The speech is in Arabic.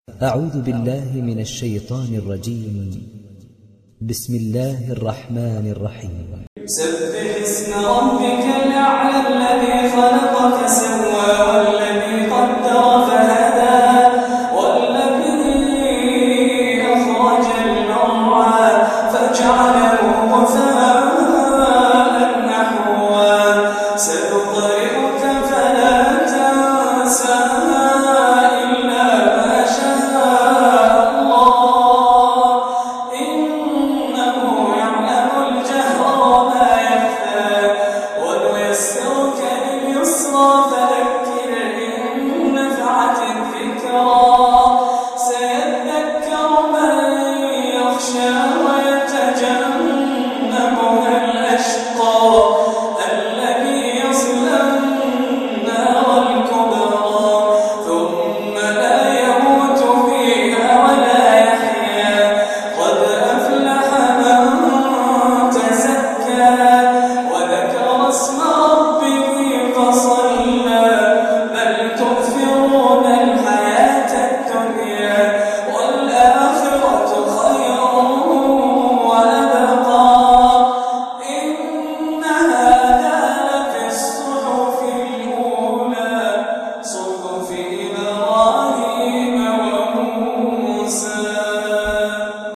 أعوذ بالله من الشيطان الرجيم. بسم الله الرحمن الرحيم. سبح اسم ربك الأعلى الذي خلق فسوى والذي قدر